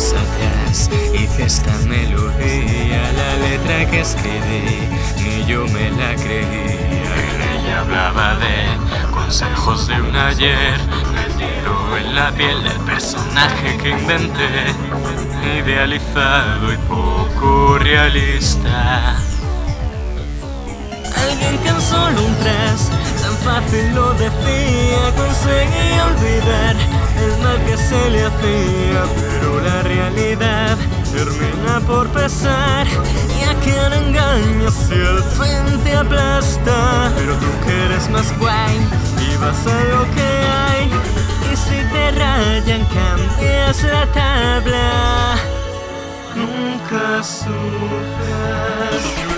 años atrás hice esta melodía, la letra que escribí ni yo me la creía. En ella hablaba de consejos de un ayer, el hielo en la piel del personaje que inventé, idealizado y poco realista. Alguien que en solo un tras, tan fácil lo decía, conseguía olvidar el mal que se le hacía. Pero la realidad termina por pesar, ya que el engaño si el fin te aplasta. Pero tú que eres más guay y vas a lo que hay, y si te rayan cambias la tabla. Nunca sufras.